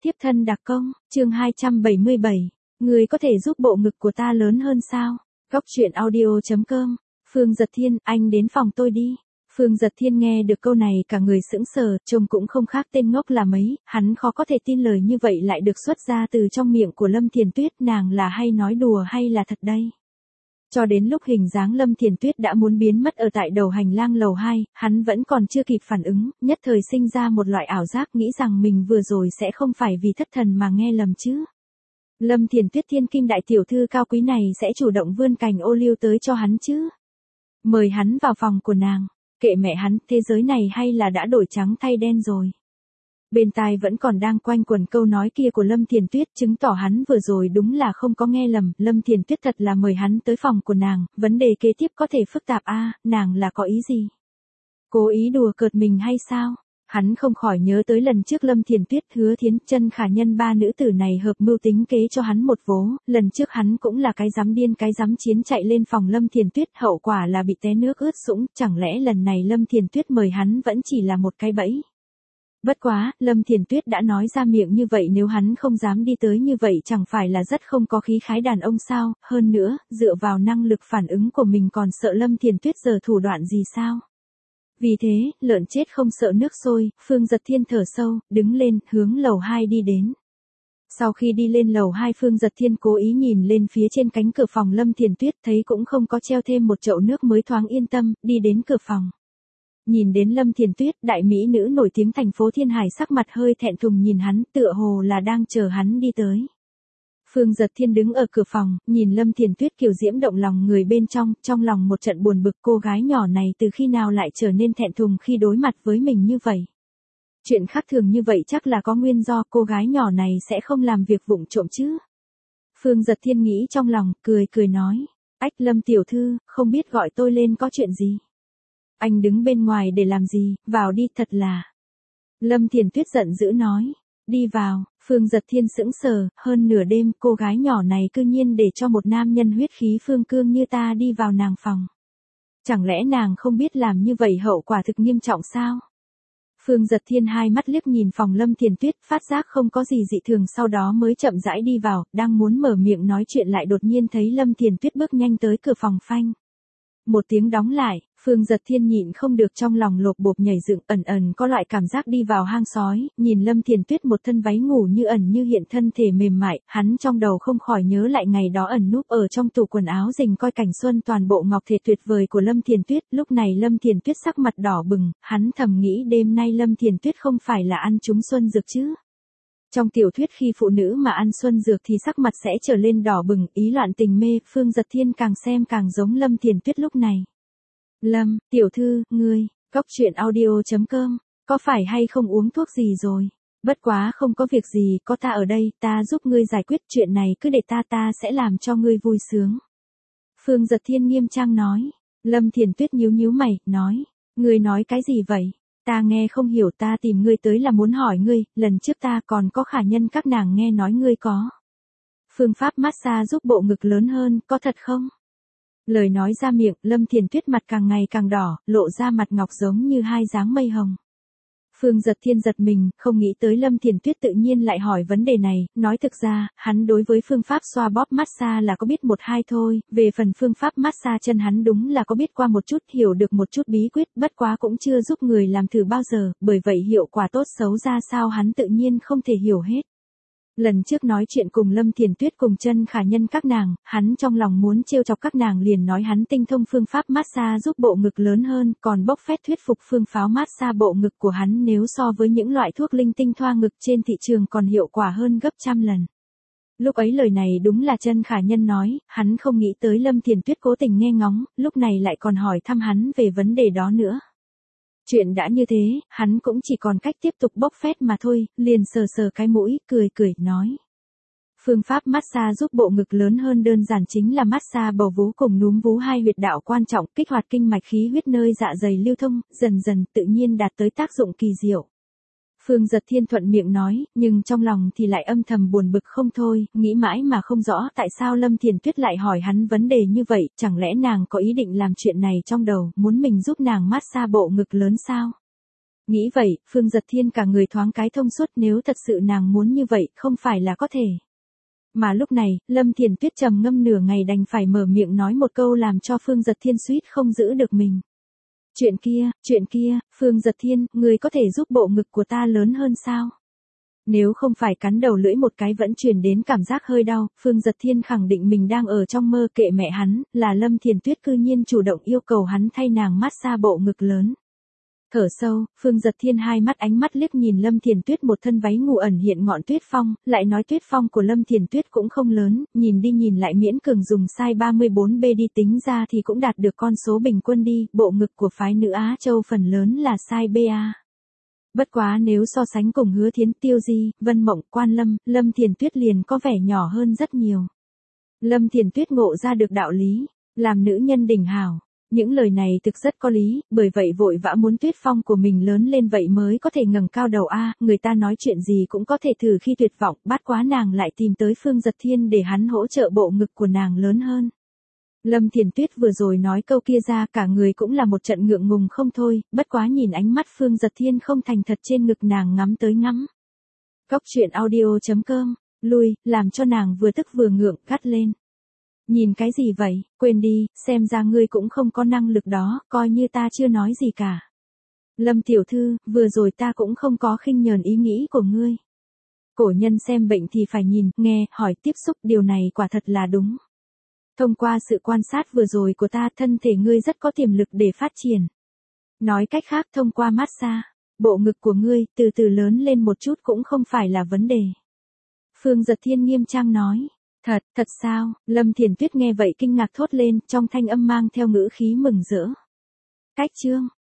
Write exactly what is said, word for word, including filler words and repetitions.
Tiếp thân đặc công, chương hai trăm bảy mươi bảy. Người có thể giúp bộ ngực của ta lớn hơn sao? Góc truyện audio chấm com. Phương Dật Thiên, anh đến phòng tôi đi. Phương Dật Thiên nghe được câu này cả người sững sờ, trông cũng không khác tên ngốc là mấy, hắn khó có thể tin lời như vậy lại được xuất ra từ trong miệng của Lâm Thiền Tuyết, nàng là hay nói đùa hay là thật đây? Cho đến lúc hình dáng Lâm Thiền Tuyết đã muốn biến mất ở tại đầu hành lang lầu hai, hắn vẫn còn chưa kịp phản ứng, nhất thời sinh ra một loại ảo giác nghĩ rằng mình vừa rồi sẽ không phải vì thất thần mà nghe lầm chứ. Lâm Thiền Tuyết thiên kinh đại tiểu thư cao quý này sẽ chủ động vươn cành ô liu tới cho hắn chứ. Mời hắn vào phòng của nàng, kệ mẹ hắn, thế giới này hay là đã đổi trắng thay đen rồi. Bên tai vẫn còn đang quanh quẩn câu nói kia của Lâm Thiền Tuyết, chứng tỏ hắn vừa rồi đúng là không có nghe lầm, Lâm Thiền Tuyết thật là mời hắn tới phòng của nàng, vấn đề kế tiếp có thể phức tạp a, à, nàng là có ý gì? Cố ý đùa cợt mình hay sao? Hắn không khỏi nhớ tới lần trước Lâm Thiền Tuyết, Hứa Thiến, Chân Khả Nhân ba nữ tử này hợp mưu tính kế cho hắn một vố, lần trước hắn cũng là cái dám điên cái dám chiến chạy lên phòng Lâm Thiền Tuyết, hậu quả là bị té nước ướt sũng, chẳng lẽ lần này Lâm Thiền Tuyết mời hắn vẫn chỉ là một cái bẫy? Bất quá, Lâm Thiền Tuyết đã nói ra miệng như vậy, nếu hắn không dám đi tới như vậy chẳng phải là rất không có khí khái đàn ông sao, hơn nữa, dựa vào năng lực phản ứng của mình còn sợ Lâm Thiền Tuyết giờ thủ đoạn gì sao? Vì thế, lợn chết không sợ nước sôi, Phương Dật Thiên thở sâu, đứng lên, hướng lầu hai đi đến. Sau khi đi lên lầu hai, Phương Dật Thiên cố ý nhìn lên phía trên cánh cửa phòng Lâm Thiền Tuyết, thấy cũng không có treo thêm một chậu nước mới thoáng yên tâm, đi đến cửa phòng. Nhìn đến Lâm Thiền Tuyết, đại mỹ nữ nổi tiếng thành phố Thiên Hải, sắc mặt hơi thẹn thùng nhìn hắn, tựa hồ là đang chờ hắn đi tới. Phương Dật Thiên đứng ở cửa phòng, nhìn Lâm Thiền Tuyết kiều diễm động lòng người bên trong, trong lòng một trận buồn bực, cô gái nhỏ này từ khi nào lại trở nên thẹn thùng khi đối mặt với mình như vậy. Chuyện khác thường như vậy chắc là có nguyên do, cô gái nhỏ này sẽ không làm việc vụng trộm chứ. Phương Dật Thiên nghĩ trong lòng, cười cười nói, ách Lâm tiểu thư, không biết gọi tôi lên có chuyện gì? Anh đứng bên ngoài để làm gì, vào đi, thật là. Lâm Thiền Tuyết giận dữ nói, đi vào. Phương Dật Thiên sững sờ, hơn nửa đêm cô gái nhỏ này cư nhiên để cho một nam nhân huyết khí phương cương như ta đi vào nàng phòng. Chẳng lẽ nàng không biết làm như vậy hậu quả thực nghiêm trọng sao? Phương Dật Thiên hai mắt liếc nhìn phòng Lâm Thiền Tuyết, phát giác không có gì dị thường, sau đó mới chậm rãi đi vào, đang muốn mở miệng nói chuyện lại đột nhiên thấy Lâm Thiền Tuyết bước nhanh tới cửa phòng phanh. Một tiếng đóng lại, Phương Dật Thiên nhịn không được trong lòng lộp bộp nhảy dựng, ẩn ẩn có loại cảm giác đi vào hang sói, nhìn Lâm Thiền Tuyết một thân váy ngủ như ẩn như hiện, thân thể mềm mại, hắn trong đầu không khỏi nhớ lại ngày đó ẩn núp ở trong tủ quần áo rình coi cảnh xuân toàn bộ ngọc thể tuyệt vời của Lâm Thiền Tuyết, lúc này Lâm Thiền Tuyết sắc mặt đỏ bừng, hắn thầm nghĩ đêm nay Lâm Thiền Tuyết không phải là ăn trúng xuân dược chứ. Trong tiểu thuyết khi phụ nữ mà ăn xuân dược thì sắc mặt sẽ trở lên đỏ bừng, ý loạn tình mê, Phương Dật Thiên càng xem càng giống Lâm Thiền Tuyết lúc này. Lâm, tiểu thư, ngươi, góc truyện audio chấm com, có phải hay không uống thuốc gì rồi? Bất quá không có việc gì, có ta ở đây, ta giúp ngươi giải quyết chuyện này, cứ để ta ta sẽ làm cho ngươi vui sướng. Phương Dật Thiên nghiêm trang nói. Lâm Thiền Tuyết nhíu nhíu mày, nói, ngươi nói cái gì vậy? Ta nghe không hiểu, ta tìm ngươi tới là muốn hỏi ngươi, lần trước ta còn có Khả Nhân các nàng nghe nói ngươi có phương pháp massage giúp bộ ngực lớn hơn, có thật không? Lời nói ra miệng, Lâm Thiền Tuyết mặt càng ngày càng đỏ, lộ ra mặt ngọc giống như hai dáng mây hồng. Phương Dật Thiên giật mình, không nghĩ tới Lâm Thiền Tuyết tự nhiên lại hỏi vấn đề này, nói thực ra, hắn đối với phương pháp xoa bóp massage là có biết một hai thôi, về phần phương pháp massage chân hắn đúng là có biết qua một chút, hiểu được một chút bí quyết, bất quá cũng chưa giúp người làm thử bao giờ, bởi vậy hiệu quả tốt xấu ra sao hắn tự nhiên không thể hiểu hết. Lần trước nói chuyện cùng Lâm Thiền Tuyết cùng Chân Khả Nhân các nàng, hắn trong lòng muốn trêu chọc các nàng liền nói hắn tinh thông phương pháp massage giúp bộ ngực lớn hơn, còn bốc phét thuyết phục phương pháo massage bộ ngực của hắn nếu so với những loại thuốc linh tinh thoa ngực trên thị trường còn hiệu quả hơn gấp trăm lần. Lúc ấy lời này đúng là Chân Khả Nhân nói, hắn không nghĩ tới Lâm Thiền Tuyết cố tình nghe ngóng, lúc này lại còn hỏi thăm hắn về vấn đề đó nữa. Chuyện đã như thế, hắn cũng chỉ còn cách tiếp tục bốc phét mà thôi, liền sờ sờ cái mũi, cười cười, nói. Phương pháp massage giúp bộ ngực lớn hơn đơn giản chính là massage bầu vú cùng núm vú, hai huyệt đạo quan trọng, kích hoạt kinh mạch khí huyết nơi dạ dày lưu thông, dần dần tự nhiên đạt tới tác dụng kỳ diệu. Phương Dật Thiên thuận miệng nói, nhưng trong lòng thì lại âm thầm buồn bực không thôi, nghĩ mãi mà không rõ tại sao Lâm Thiền Tuyết lại hỏi hắn vấn đề như vậy, chẳng lẽ nàng có ý định làm chuyện này trong đầu, muốn mình giúp nàng massage bộ ngực lớn sao? Nghĩ vậy, Phương Giật Thiên cả người thoáng cái thông suốt, nếu thật sự nàng muốn như vậy, không phải là có thể. Mà lúc này, Lâm Thiền Tuyết trầm ngâm nửa ngày đành phải mở miệng nói một câu làm cho Phương Giật Thiên suýt không giữ được mình. Chuyện kia, chuyện kia, Phương Giật Thiên, người có thể giúp bộ ngực của ta lớn hơn sao? Nếu không phải cắn đầu lưỡi một cái vẫn truyền đến cảm giác hơi đau, Phương Giật Thiên khẳng định mình đang ở trong mơ, kệ mẹ hắn, là Lâm Thiền Tuyết cư nhiên chủ động yêu cầu hắn thay nàng massage bộ ngực lớn. Thở sâu, Phương Giật Thiên hai mắt ánh mắt liếc nhìn Lâm Thiền Tuyết một thân váy ngủ ẩn hiện ngọn tuyết phong, lại nói tuyết phong của Lâm Thiền Tuyết cũng không lớn, nhìn đi nhìn lại miễn cường dùng size ba mươi bốn B đi tính ra thì cũng đạt được con số bình quân đi, bộ ngực của phái nữ Á Châu phần lớn là size bê a. Bất quá nếu so sánh cùng Hứa Thiến, Tiêu Di, Vân Mộng, Quan Lâm, Lâm Thiền Tuyết liền có vẻ nhỏ hơn rất nhiều. Lâm Thiền Tuyết ngộ ra được đạo lý, làm nữ nhân đỉnh hảo. Những lời này thực rất có lý, bởi vậy vội vã muốn tuyết phong của mình lớn lên vậy mới có thể ngẩng cao đầu a, người ta nói chuyện gì cũng có thể thử khi tuyệt vọng, bát quá nàng lại tìm tới Phương Giật Thiên để hắn hỗ trợ bộ ngực của nàng lớn hơn. Lâm Thiền Tuyết vừa rồi nói câu kia ra cả người cũng là một trận ngượng ngùng không thôi, bất quá nhìn ánh mắt Phương Giật Thiên không thành thật trên ngực nàng ngắm tới ngắm. Cóc truyện audio chấm com, lui, làm cho nàng vừa tức vừa ngượng, cắt lên. Nhìn cái gì vậy, quên đi, xem ra ngươi cũng không có năng lực đó, coi như ta chưa nói gì cả. Lâm tiểu thư, vừa rồi ta cũng không có khinh nhờn ý nghĩ của ngươi. Cổ nhân xem bệnh thì phải nhìn, nghe, hỏi, tiếp xúc, điều này quả thật là đúng. Thông qua sự quan sát vừa rồi của ta, thân thể ngươi rất có tiềm lực để phát triển. Nói cách khác, thông qua massage, bộ ngực của ngươi từ từ lớn lên một chút cũng không phải là vấn đề. Phương Giật Thiên nghiêm trang nói. Thật, thật sao? Lâm Thiền Tuyết nghe vậy kinh ngạc thốt lên, trong thanh âm mang theo ngữ khí mừng rỡ. Cách chương